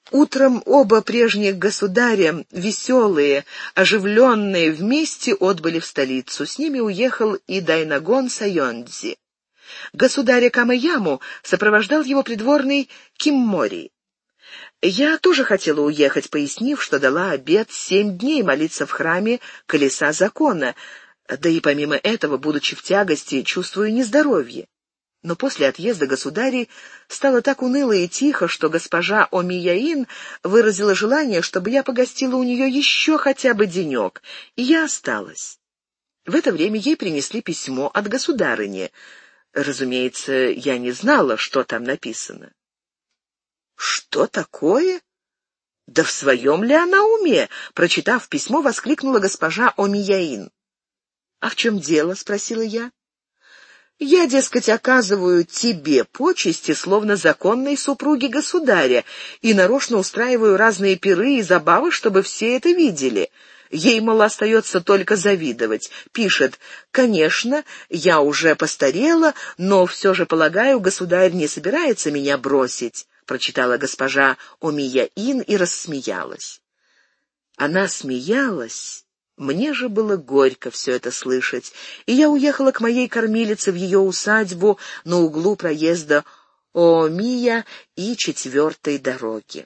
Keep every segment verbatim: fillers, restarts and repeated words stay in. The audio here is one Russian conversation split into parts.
Утром оба прежних государя, веселые, оживленные, вместе отбыли в столицу. С ними уехал и Дайнагон Сайондзи. Государя Камэяму сопровождал его придворный Киммори. Я тоже хотела уехать, пояснив, что дала обет семь дней молиться в храме Колеса Закона, да и помимо этого, будучи в тягости, чувствую нездоровье. Но после отъезда государей стало так уныло и тихо, что госпожа Омияин выразила желание, чтобы я погостила у нее еще хотя бы денек, и я осталась. В это время ей принесли письмо от государыни. Разумеется, я не знала, что там написано. «Что такое? Да в своем ли она уме?» Прочитав письмо, воскликнула госпожа Омияин. «А в чем дело?» — спросила я. «Я, дескать, оказываю тебе почести, словно законной супруге государя, и нарочно устраиваю разные пиры и забавы, чтобы все это видели. Ей, мол, остается только завидовать. Пишет: «Конечно, я уже постарела, но все же, полагаю, государь не собирается меня бросить», — прочитала госпожа Омияин и рассмеялась. Она смеялась. Мне же было горько все это слышать, и я уехала к моей кормилице в ее усадьбу на углу проезда Оомия и четвертой дороги.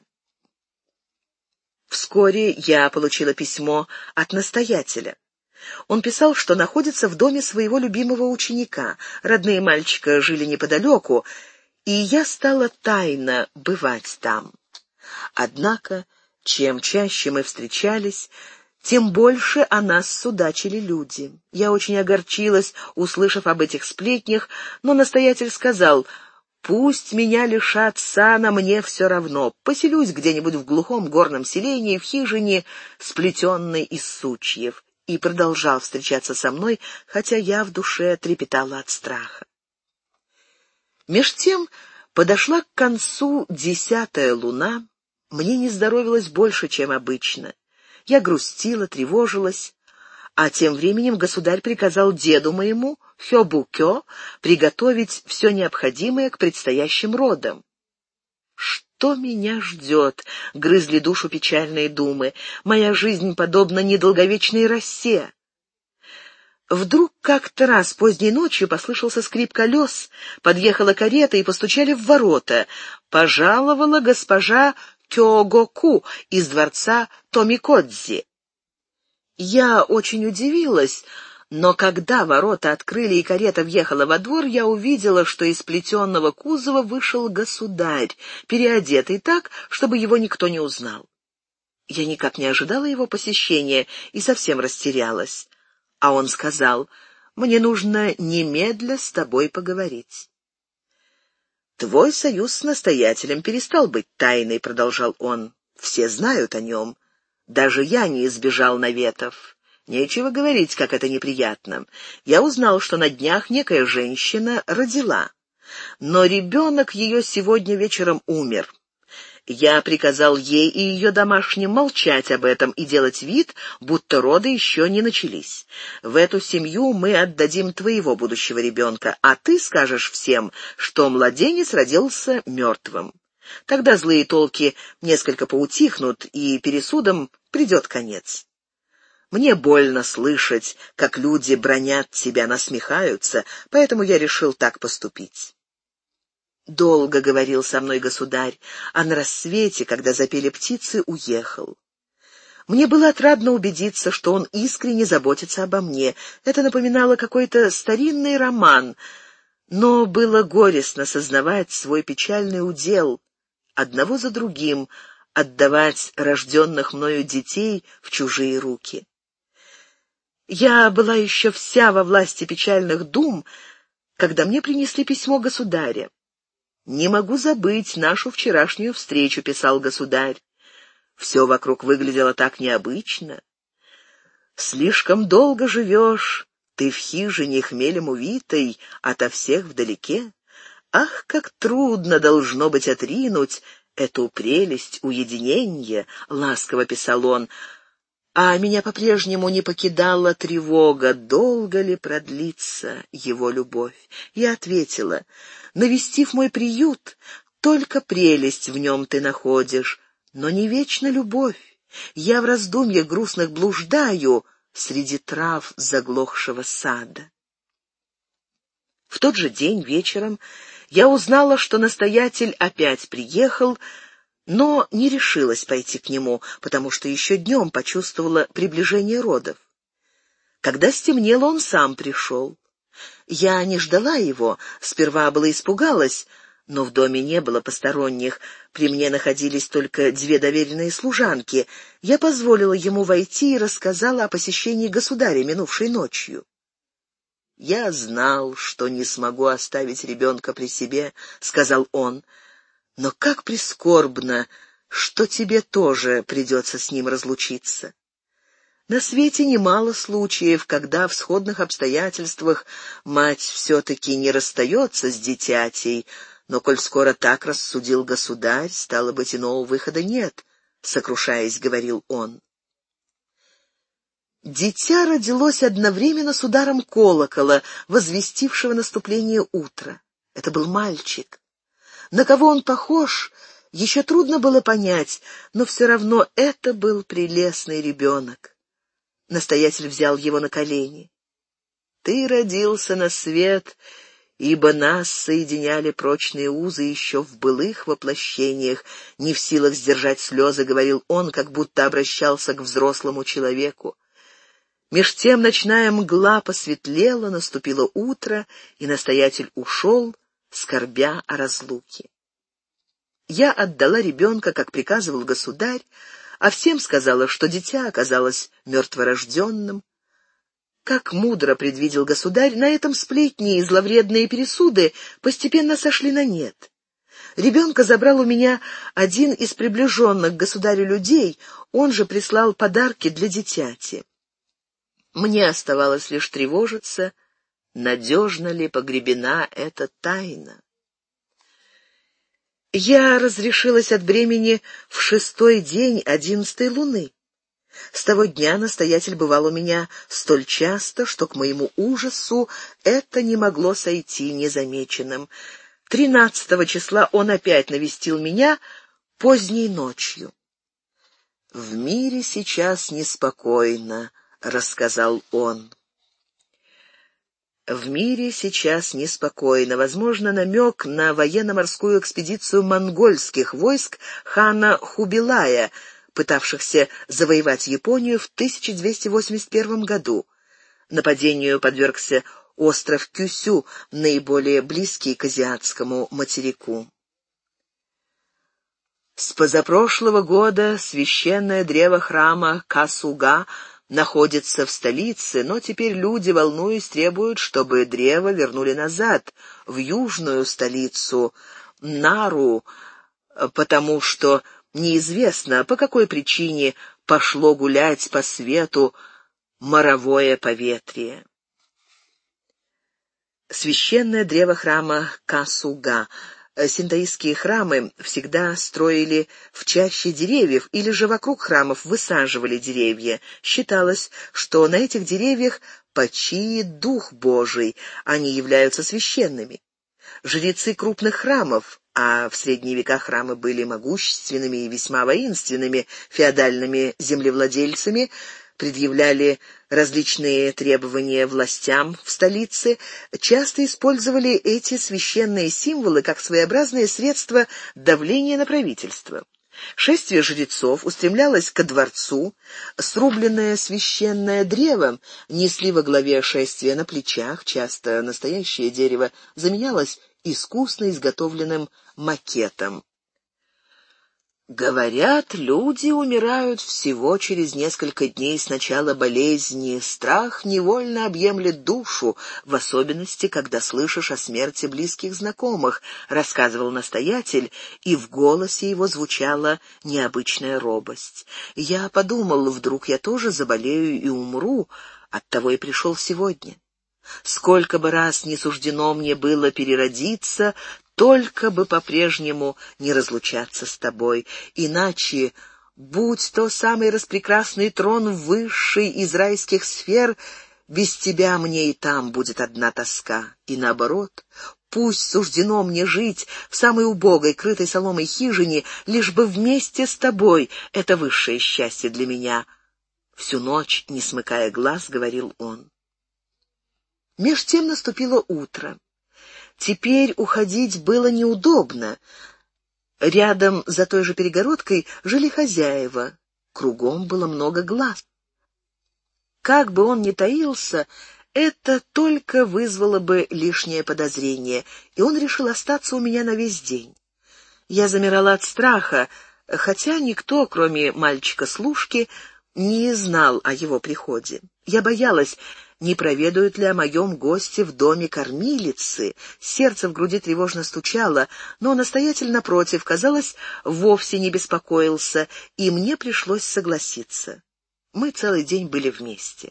Вскоре я получила письмо от настоятеля. Он писал, что находится в доме своего любимого ученика. Родные мальчика жили неподалеку, и я стала тайно бывать там. Однако, чем чаще мы встречались, тем больше о нас судачили люди. Я очень огорчилась, услышав об этих сплетнях, но настоятель сказал: «Пусть меня лишат сана, мне все равно. Поселюсь где-нибудь в глухом горном селении, в хижине, сплетенной из сучьев», и продолжал встречаться со мной, хотя я в душе трепетала от страха. Меж тем подошла к концу десятая луна, мне не здоровилось больше, чем обычно. Я грустила, тревожилась, а тем временем государь приказал деду моему, Хёбу-кё, приготовить все необходимое к предстоящим родам. Что меня ждет? Грызли душу печальные думы. Моя жизнь подобна недолговечной росе. Вдруг как-то раз поздней ночью послышался скрип колес, подъехала карета и постучали в ворота. Пожаловала госпожа Кёгоку из дворца Томикодзи. Я очень удивилась, но когда ворота открыли и карета въехала во двор, я увидела, что из плетеного кузова вышел государь, переодетый так, чтобы его никто не узнал. Я никак не ожидала его посещения и совсем растерялась. А он сказал: «Мне нужно немедля с тобой поговорить». «Твой союз с настоятелем перестал быть тайной», — продолжал он. «Все знают о нем. Даже я не избежал наветов. Нечего говорить, как это неприятно. Я узнал, что на днях некая женщина родила, но ребенок ее сегодня вечером умер. Я приказал ей и ее домашним молчать об этом и делать вид, будто роды еще не начались. В эту семью мы отдадим твоего будущего ребенка, а ты скажешь всем, что младенец родился мертвым. Тогда злые толки несколько поутихнут, и пересудам придет конец. Мне больно слышать, как люди бранят тебя, насмехаются, поэтому я решил так поступить». Долго говорил со мной государь, а на рассвете, когда запели птицы, уехал. Мне было отрадно убедиться, что он искренне заботится обо мне. Это напоминало какой-то старинный роман, но было горестно сознавать свой печальный удел, одного за другим отдавать рожденных мною детей в чужие руки. Я была еще вся во власти печальных дум, когда мне принесли письмо государя. «Не могу забыть нашу вчерашнюю встречу», — писал государь. «Все вокруг выглядело так необычно. Слишком долго живешь, ты в хижине хмелем увитой, ото всех вдалеке. Ах, как трудно должно быть отринуть эту прелесть уединения», — ласково писал он. А меня по-прежнему не покидала тревога, долго ли продлится его любовь. Я ответила: «Навестив мой приют, только прелесть в нем ты находишь, Но не вечна любовь. Я в раздумьях грустных блуждаю среди трав заглохшего сада. В тот же день вечером я узнала, что настоятель опять приехал, но не решилась пойти к нему, потому что еще днем почувствовала приближение родов. Когда стемнело, он сам пришел. Я не ждала его, сперва было испугалась, но в доме не было посторонних, при мне находились только две доверенные служанки. Я позволила ему войти и рассказала о посещении государя минувшей ночью. «Я знал, что не смогу оставить ребенка при себе», — сказал он, — «но как прискорбно, что тебе тоже придется с ним разлучиться. На свете немало случаев, когда в сходных обстоятельствах мать все-таки не расстается с дитятей, но коль скоро так рассудил государь, стало быть, иного выхода нет», — сокрушаясь, говорил он. Дитя родилось одновременно с ударом колокола, возвестившего наступление утра. Это был мальчик. На кого он похож, еще трудно было понять, но все равно это был прелестный ребенок. Настоятель взял его на колени. «Ты родился на свет, ибо нас соединяли прочные узы еще в былых воплощениях», — не в силах сдержать слезы, говорил он, как будто обращался к взрослому человеку. Меж тем ночная мгла посветлела, наступило утро, и настоятель ушел, скорбя о разлуке. Я отдала ребенка, как приказывал государь, а всем сказала, что дитя оказалось мертворожденным. Как мудро предвидел государь, на этом сплетни и зловредные пересуды постепенно сошли на нет. Ребенка забрал у меня один из приближенных к государю людей, он же прислал подарки для дитяти. Мне оставалось лишь тревожиться, надежно ли погребена эта тайна. Я разрешилась от бремени в шестой день одиннадцатой луны. С того дня настоятель бывал у меня столь часто, что к моему ужасу это не могло сойти незамеченным. Тринадцатого числа он опять навестил меня поздней ночью. «В мире сейчас неспокойно», — рассказал он. В мире сейчас неспокойно. Возможно, намек на военно-морскую экспедицию монгольских войск хана Хубилая, пытавшихся завоевать Японию в тысяча двести восемьдесят первом году. Нападению подвергся остров Кюсю, наиболее близкий к азиатскому материку. С позапрошлого года священное древо храма Касуга находится в столице, но теперь люди, волнуясь, требуют, чтобы древо вернули назад, в южную столицу, Нару, потому что неизвестно, по какой причине пошло гулять по свету моровое поветрие. Священное древо храма Касуга. Синтоистские храмы всегда строили в чаще деревьев или же вокруг храмов высаживали деревья. Считалось, что на этих деревьях почиет Дух Божий, они являются священными. Жрецы крупных храмов, а в средние века храмы были могущественными и весьма воинственными феодальными землевладельцами, предъявляли различные требования властям в столице, часто использовали эти священные символы как своеобразное средство давления на правительство. Шествие жрецов устремлялось ко дворцу, срубленное священное древо несли во главе шествия на плечах, часто настоящее дерево заменялось искусно изготовленным макетом. Говорят, люди умирают всего через несколько дней с начала болезни. Страх невольно объемлет душу, в особенности, когда слышишь о смерти близких знакомых, рассказывал настоятель, и в голосе его звучала необычная робость. Я подумал, вдруг я тоже заболею и умру, оттого и пришел сегодня. Сколько бы раз не суждено мне было переродиться, только бы по-прежнему не разлучаться с тобой, иначе, будь то самый распрекрасный трон высший из райских сфер, без тебя мне и там будет одна тоска, и наоборот, Пусть суждено мне жить в самой убогой, крытой соломой хижине, лишь бы вместе с тобой. Это высшее счастье для меня. Всю ночь, не смыкая глаз, говорил он. Меж тем наступило утро. Теперь уходить было неудобно. Рядом, за той же перегородкой, жили хозяева. Кругом было много глаз. Как бы он ни таился, это только вызвало бы лишнее подозрение, и он решил остаться у меня на весь день. Я замирала от страха, хотя никто, кроме мальчика-служки, не знал о его приходе. Я боялась, не проведают ли о моем госте в доме кормилицы. Сердце в груди тревожно стучало, но настоятель, напротив, казалось, вовсе не беспокоился, и мне пришлось согласиться. Мы целый день были вместе.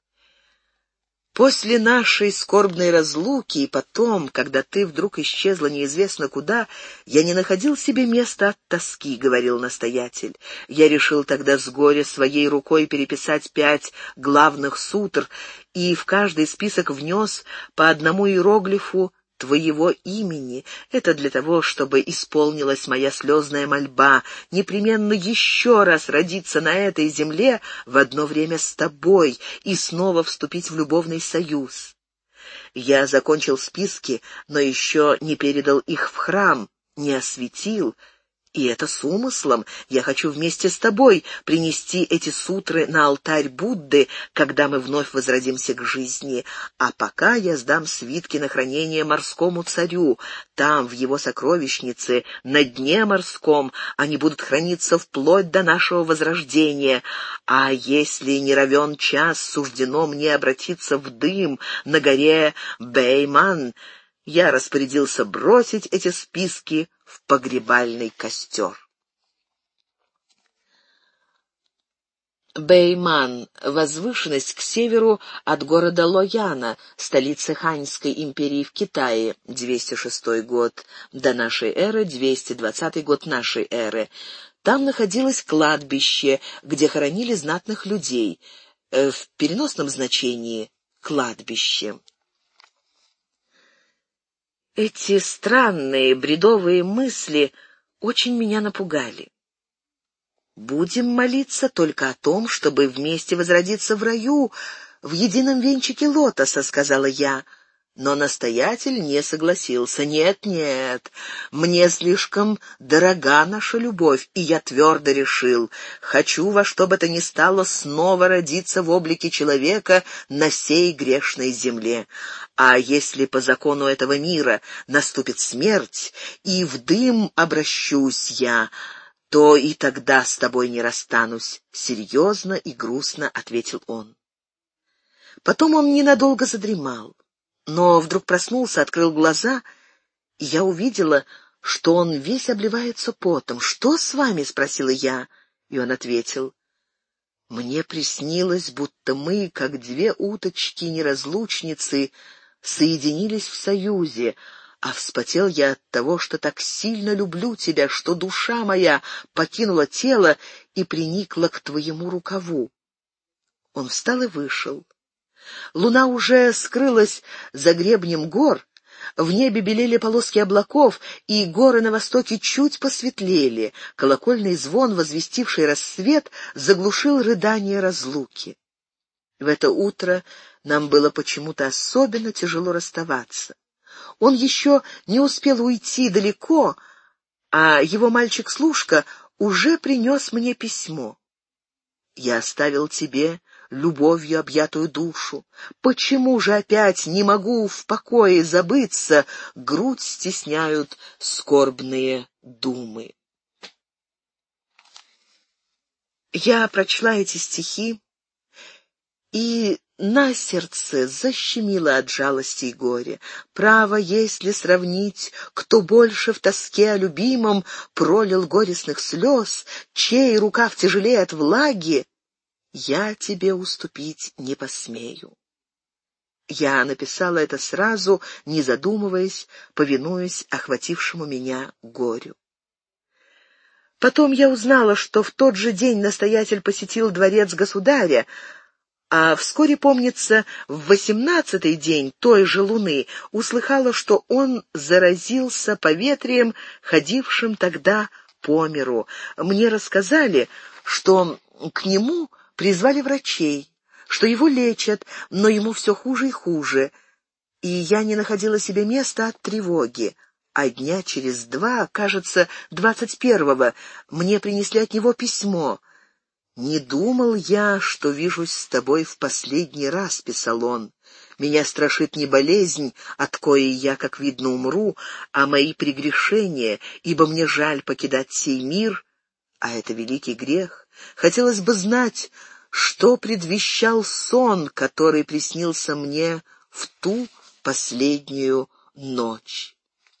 После нашей скорбной разлуки и потом, когда ты вдруг исчезла неизвестно куда, я не находил себе места от тоски, — говорил настоятель. Я решил тогда с горя своей рукой переписать пять главных сутр и в каждый список внес по одному иероглифу твоего имени. Это для того, чтобы исполнилась моя слезная мольба непременно еще раз родиться на этой земле в одно время с тобой и снова вступить в любовный союз. Я закончил списки, но еще не передал их в храм, не осветил. И это с умыслом. Я хочу вместе с тобой принести эти сутры на алтарь Будды, когда мы вновь возродимся к жизни. А пока я сдам свитки на хранение морскому царю. Там, в его сокровищнице, на дне морском, они будут храниться вплоть до нашего возрождения. А если не равен час суждено мне обратиться в дым на горе Бэйман, я распорядился бросить эти списки в погребальный костер. Бэйман — возвышенность к северу от города Лояна, столицы Ханьской империи в Китае, двести шестой год до нашей эры, двести двадцатый год нашей эры. Там находилось кладбище, где хоронили знатных людей, в переносном значении «кладбище». Эти странные, бредовые мысли очень меня напугали. Будем молиться только о том, чтобы вместе возродиться в раю, в едином венчике лотоса, — сказала я. Но настоятель не согласился. Нет, нет, мне слишком дорога наша любовь, и я твердо решил, хочу во что бы то ни стало снова родиться в облике человека на сей грешной земле. А если по закону этого мира наступит смерть, и в дым обращусь я, то и тогда с тобой не расстанусь, — серьезно и грустно ответил он. Потом он ненадолго задремал, но вдруг проснулся, открыл глаза, и я увидела, что он весь обливается потом. «Что с вами?» — спросила я, и он ответил: «Мне приснилось, будто мы, как две уточки-неразлучницы, соединились в союзе, а вспотел я от того, что так сильно люблю тебя, что душа моя покинула тело и приникла к твоему рукаву». Он встал и вышел. Луна уже скрылась за гребнем гор, в небе белели полоски облаков, и горы на востоке чуть посветлели. Колокольный звон, возвестивший рассвет, заглушил рыдание разлуки. В это утро нам было почему-то особенно тяжело расставаться. Он еще не успел уйти далеко, а его мальчик-служка уже принес мне письмо. «Я оставил тебе любовью объятую душу. Почему же опять не могу в покое забыться? Грудь стесняют скорбные думы». Я прочла эти стихи, и на сердце защемило от жалости и горя. Право, если сравнить, кто больше в тоске о любимом пролил горестных слез, чей рукав тяжелее от влаги, я тебе уступить не посмею. Я написала это сразу, не задумываясь, повинуясь охватившему меня горю. Потом я узнала, что в тот же день настоятель посетил дворец государя. А вскоре, помнится, в восемнадцатый день той же луны услыхала, что он заразился поветрием, ходившим тогда по миру. Мне рассказали, что к нему призвали врачей, что его лечат, но ему все хуже и хуже, и я не находила себе места от тревоги. А дня через два, кажется, двадцать первого, мне принесли от него письмо. «Не думал я, что вижусь с тобой в последний раз», — писал он. «Меня страшит не болезнь, от коей я, как видно, умру, а мои прегрешения, ибо мне жаль покидать сей мир, а это великий грех. Хотелось бы знать, что предвещал сон, который приснился мне в ту последнюю ночь».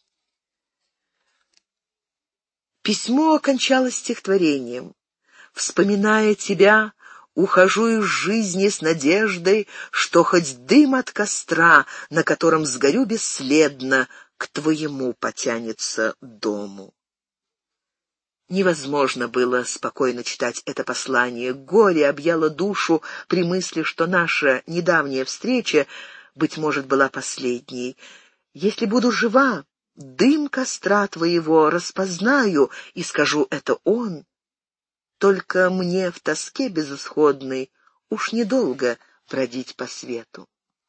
Письмо окончалось стихотворением. «Вспоминая тебя, ухожу из жизни с надеждой, что хоть дым от костра, на котором сгорю бесследно, к твоему потянется дому». Невозможно было спокойно читать это послание. Горе объяло душу при мысли, что наша недавняя встреча, быть может, была последней. «Если буду жива, дым костра твоего распознаю и скажу, это он. Только мне в тоске безысходной уж недолго бродить по свету.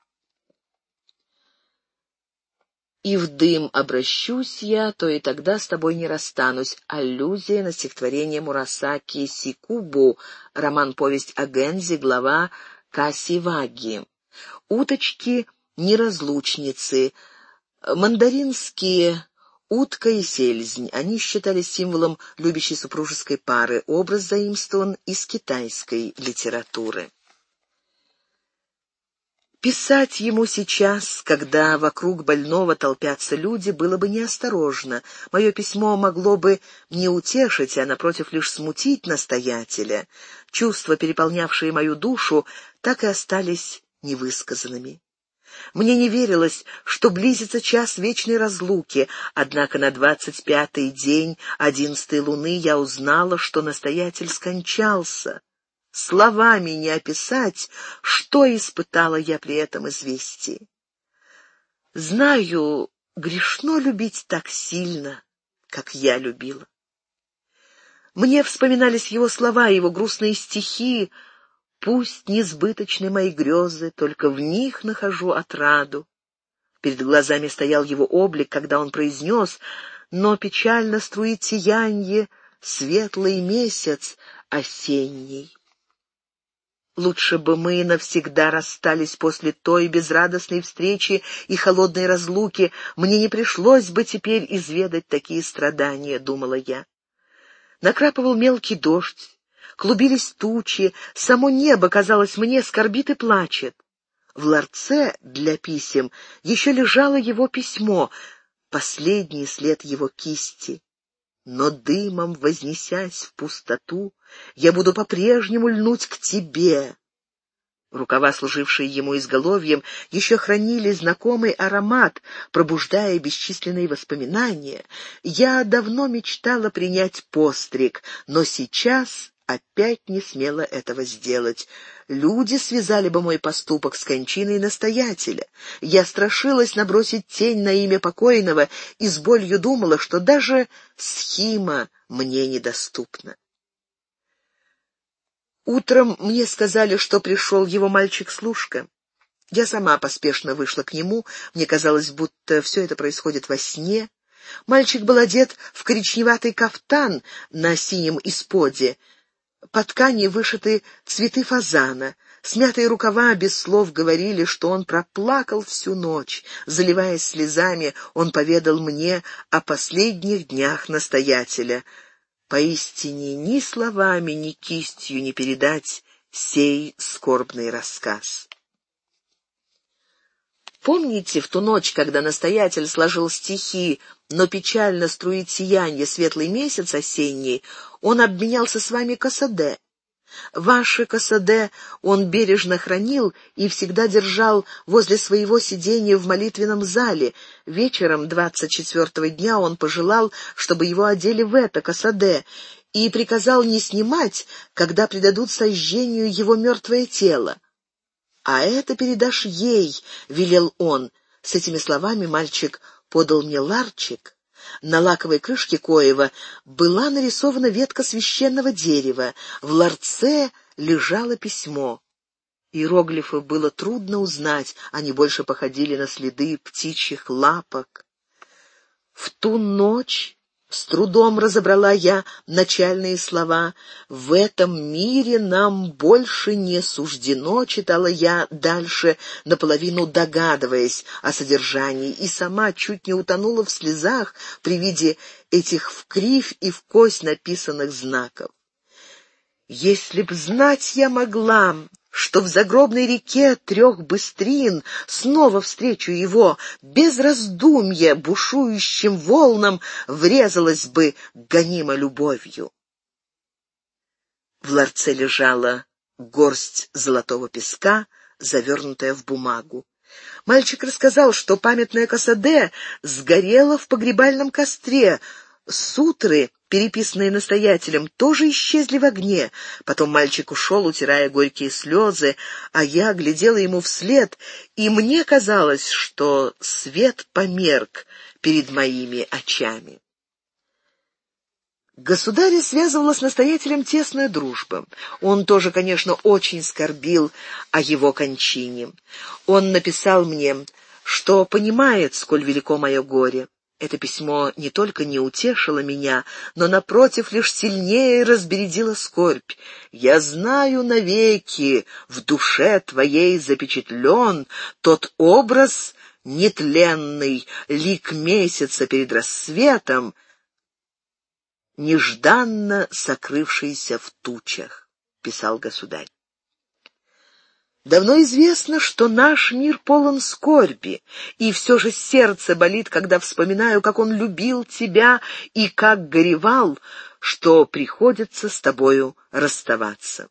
И в дым обращусь я, то и тогда с тобой не расстанусь». Аллюзия на стихотворение Мурасаки Сикубу, роман-повесть о Гэнзи, глава Касиваги. Уточки-неразлучницы, мандаринские утка и сельзнь. Они считались символом любящей супружеской пары. Образ заимствован из китайской литературы. Писать ему сейчас, когда вокруг больного толпятся люди, было бы неосторожно. Мое письмо могло бы не утешить, а, напротив, лишь смутить настоятеля. Чувства, переполнявшие мою душу, так и остались невысказанными. Мне не верилось, что близится час вечной разлуки, однако на двадцать пятый день одиннадцатой луны я узнала, что настоятель скончался. Словами не описать, что испытала я при этом известии. Знаю, грешно любить так сильно, как я любила. Мне вспоминались его слова, его грустные стихи. «Пусть несбыточны мои грезы, только в них нахожу отраду». Перед глазами стоял его облик, когда он произнес: «Но печально струит сиянье светлый месяц осенний». Лучше бы мы навсегда расстались после той безрадостной встречи и холодной разлуки. Мне не пришлось бы теперь изведать такие страдания, думала я. Накрапывал мелкий дождь. Клубились тучи, само небо, казалось мне, скорбит и плачет. В ларце для писем еще лежало его письмо, последний след его кисти. Но дымом вознесясь в пустоту, я буду по-прежнему льнуть к тебе. Рукава, служившие ему изголовьем, еще хранили знакомый аромат, пробуждая бесчисленные воспоминания. Я давно мечтала принять постриг, но сейчас опять не смела этого сделать. Люди связали бы мой поступок с кончиной настоятеля. Я страшилась набросить тень на имя покойного и с болью думала, что даже схима мне недоступна. Утром мне сказали, что пришел его мальчик-служка. Я сама поспешно вышла к нему. Мне казалось, будто все это происходит во сне. Мальчик был одет в коричневатый кафтан на синем исподе. По ткани вышиты цветы фазана. Смятые рукава без слов говорили, что он проплакал всю ночь. Заливаясь слезами, он поведал мне о последних днях настоятеля. Поистине ни словами, ни кистью не передать сей скорбный рассказ. Помните, в ту ночь, когда настоятель сложил стихи «Но печально струит сиянье светлый месяц осенний», он обменялся с вами косаде. Ваши косаде он бережно хранил и всегда держал возле своего сидения в молитвенном зале. Вечером двадцать четвёртого дня он пожелал, чтобы его одели в это косаде, и приказал не снимать, когда предадут сожжению его мертвое тело. «А это передашь ей», — велел он. С этими словами мальчик подал мне ларчик. На лаковой крышке коева была нарисована ветка священного дерева. В ларце лежало письмо. Иероглифы было трудно узнать, они больше походили на следы птичьих лапок. В ту ночь с трудом разобрала я начальные слова. «В этом мире нам больше не суждено», — читала я дальше, наполовину догадываясь о содержании, и сама чуть не утонула в слезах при виде этих вкривь и вкось написанных знаков. Если б знать я могла, что в загробной реке трех быстрин снова встречу его, без раздумья бушующим волнам врезалась бы, гонима любовью. В ларце лежала горсть золотого песка, завернутая в бумагу. Мальчик рассказал, что памятная Касаде сгорела в погребальном костре. Сутры, переписанные настоятелем, тоже исчезли в огне. Потом мальчик ушел, утирая горькие слезы, а я глядела ему вслед, и мне казалось, что свет померк перед моими очами. Государя связывала с настоятелем тесная дружба. Он тоже, конечно, очень скорбил о его кончине. Он написал мне, что понимает, сколь велико мое горе. Это письмо не только не утешило меня, но, напротив, лишь сильнее разбередило скорбь. «Я знаю навеки, в душе твоей запечатлен тот образ нетленный, лик месяца перед рассветом, нежданно сокрывшийся в тучах», — писал государь. Давно известно, что наш мир полон скорби, и все же сердце болит, когда вспоминаю, как он любил тебя и как горевал, что приходится с тобою расставаться.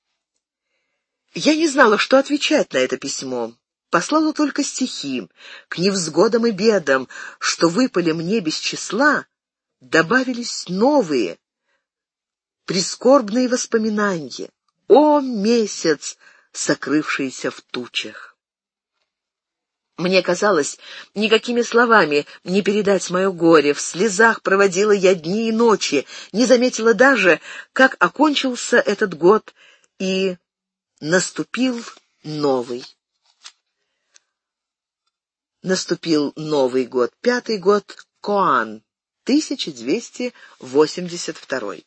Я не знала, что отвечать на это письмо. Послала только стихи. К невзгодам и бедам, что выпали мне без числа, добавились новые, прискорбные воспоминания. О, месяц, сокрывшийся в тучах! Мне казалось, никакими словами не передать мое горе. В слезах проводила я дни и ночи, не заметила даже, как окончился этот год, и наступил новый. Наступил новый год, пятый год Коан, тысяча двести восемьдесят второй.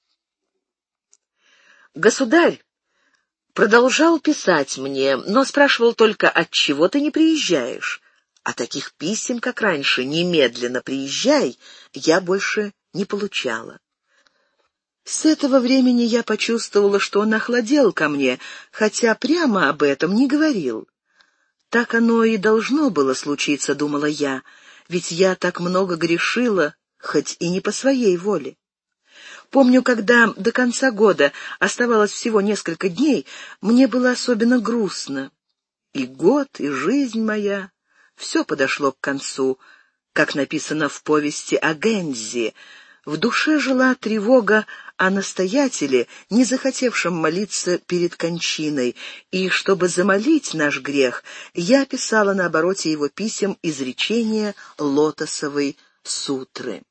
Государь продолжал писать мне, но спрашивал только, отчего ты не приезжаешь. А таких писем, как раньше, немедленно приезжай, я больше не получала. С этого времени я почувствовала, что он охладел ко мне, хотя прямо об этом не говорил. Так оно и должно было случиться, думала я, ведь я так много грешила, хоть и не по своей воле. Помню, когда до конца года оставалось всего несколько дней, мне было особенно грустно. И год, и жизнь моя — все подошло к концу, как написано в повести о Гензи. В душе жила тревога о настоятеле, не захотевшем молиться перед кончиной, и, чтобы замолить наш грех, я писала на обороте его писем изречения лотосовой сутры.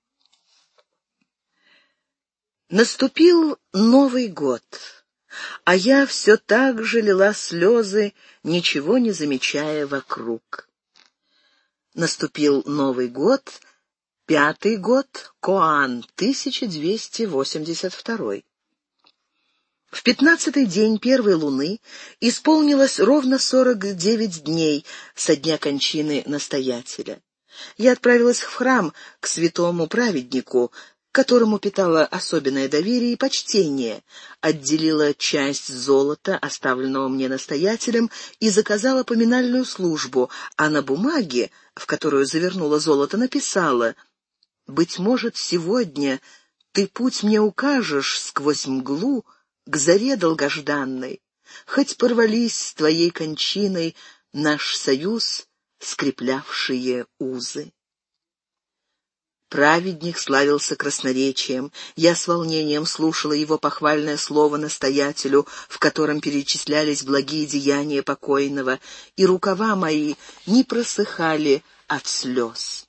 Наступил Новый год, а я все так же лила слезы, ничего не замечая вокруг. Наступил Новый год, пятый год Коан, тысяча двести восемьдесят второй. В пятнадцатый день первой луны исполнилось ровно сорок девять дней со дня кончины настоятеля. Я отправилась в храм к святому праведнику, которому питала особенное доверие и почтение, отделила часть золота, оставленного мне настоятелем, и заказала поминальную службу, а на бумаге, в которую завернула золото, написала: «Быть может, сегодня ты путь мне укажешь сквозь мглу к заре долгожданной, хоть порвались с твоей кончиной наш союз скреплявшие узы». Праведник славился красноречием. Я с волнением слушала его похвальное слово настоятелю, в котором перечислялись благие деяния покойного, и рукава мои не просыхали от слез.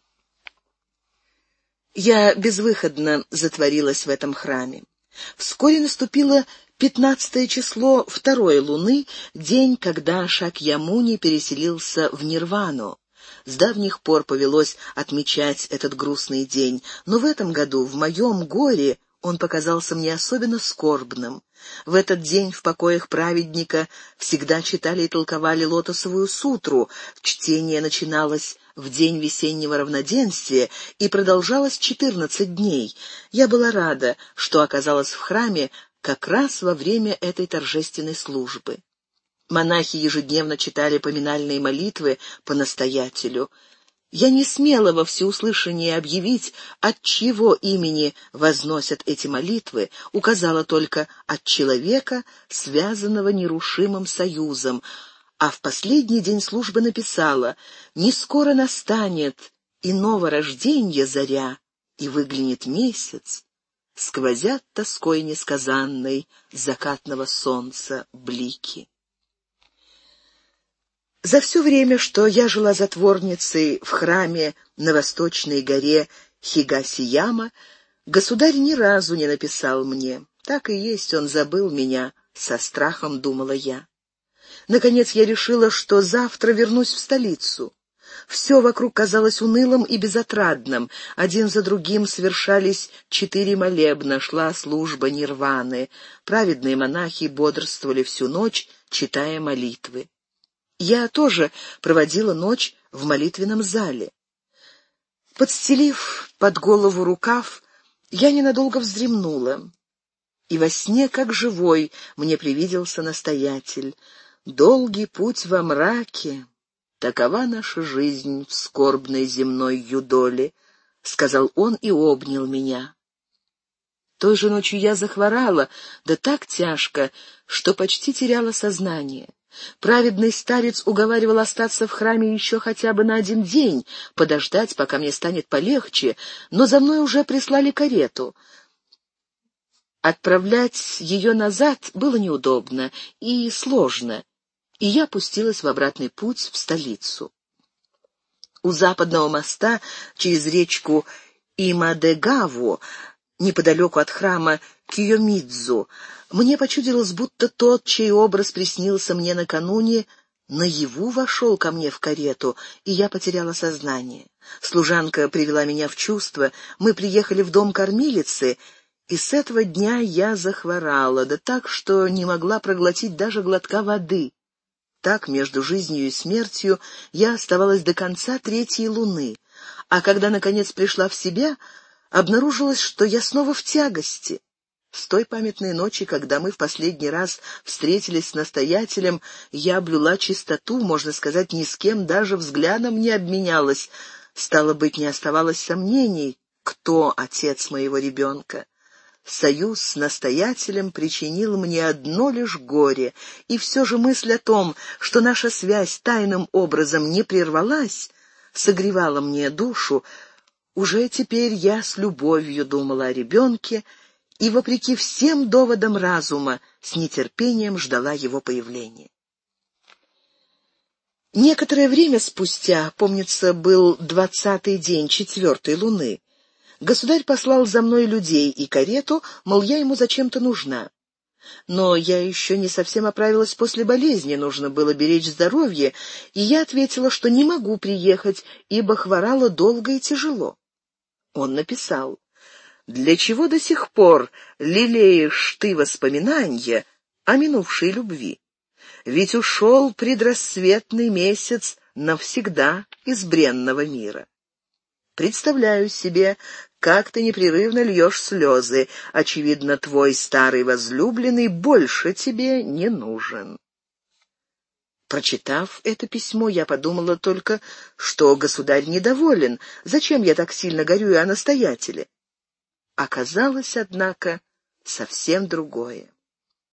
Я безвыходно затворилась в этом храме. Вскоре наступило пятнадцатое число второй луны, день, когда Шакьямуни переселился в Нирвану. С давних пор повелось отмечать этот грустный день, но в этом году, в моем горе, он показался мне особенно скорбным. В этот день в покоях праведника всегда читали и толковали лотосовую сутру. Чтение начиналось в день весеннего равноденствия и продолжалось четырнадцать дней. Я была рада, что оказалась в храме как раз во время этой торжественной службы. Монахи ежедневно читали поминальные молитвы по настоятелю. Я не смела во всеуслышание объявить, от чьего имени возносят эти молитвы, указала только от человека, связанного нерушимым союзом, а в последний день службы написала: «Не скоро настанет иного рожденья заря, и выглянет месяц, сквозят тоской несказанной закатного солнца блики». За все время, что я жила затворницей в храме на восточной горе Хигасияма, государь ни разу не написал мне. Так и есть, он забыл меня, со страхом думала я. Наконец я решила, что завтра вернусь в столицу. Все вокруг казалось унылым и безотрадным. Один за другим совершались четыре молебна, шла служба нирваны. Праведные монахи бодрствовали всю ночь, читая молитвы. Я тоже проводила ночь в молитвенном зале. Подстелив под голову рукав, я ненадолго вздремнула, и во сне, как живой, мне привиделся настоятель. «Долгий путь во мраке, такова наша жизнь в скорбной земной юдоле», — сказал он и обнял меня. Той же ночью я захворала, да так тяжко, что почти теряла сознание. Праведный старец уговаривал остаться в храме еще хотя бы на один день, подождать, пока мне станет полегче, но за мной уже прислали карету. Отправлять ее назад было неудобно и сложно, и я пустилась в обратный путь в столицу. У западного моста через речку Имадегаву, неподалеку от храма Кийомидзу, мне почудилось, будто тот, чей образ приснился мне накануне, наяву вошел ко мне в карету, и я потеряла сознание. Служанка привела меня в чувство, мы приехали в дом кормилицы, и с этого дня я захворала, да так, что не могла проглотить даже глотка воды. Так, между жизнью и смертью, я оставалась до конца третьей луны, а когда, наконец, пришла в себя, обнаружилось, что я снова в тягости. С той памятной ночи, когда мы в последний раз встретились с настоятелем, я облюла чистоту, можно сказать, ни с кем даже взглядом не обменялась. Стало быть, не оставалось сомнений, кто отец моего ребенка. Союз с настоятелем причинил мне одно лишь горе, и все же мысль о том, что наша связь тайным образом не прервалась, согревала мне душу. Уже теперь я с любовью думала о ребенке, и, вопреки всем доводам разума, с нетерпением ждала его появления. Некоторое время спустя, помнится, был двадцатый день четвертой луны, государь послал за мной людей и карету, мол, я ему зачем-то нужна. Но я еще не совсем оправилась после болезни, нужно было беречь здоровье, и я ответила, что не могу приехать, ибо хворала долго и тяжело. Он написал: «Для чего до сих пор лелеешь ты воспоминания о минувшей любви? Ведь ушел предрассветный месяц навсегда из бренного мира. Представляю себе, как ты непрерывно льешь слезы. Очевидно, твой старый возлюбленный больше тебе не нужен». Прочитав это письмо, я подумала только, что государь недоволен. Зачем я так сильно горюю о настоятеле? Оказалось, однако, совсем другое.